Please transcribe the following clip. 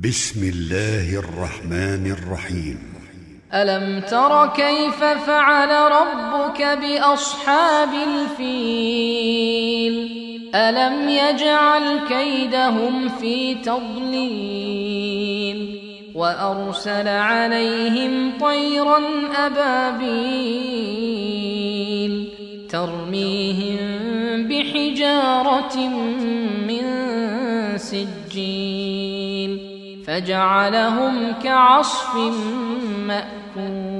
بسم الله الرحمن الرحيم. ألم تر كيف فعل ربك بأصحاب الفيل ألم يجعل كيدهم في تضليل وأرسل عليهم طيرا أبابيل ترميهم بحجارة من سجيل فجعلهم كعصف مأكول.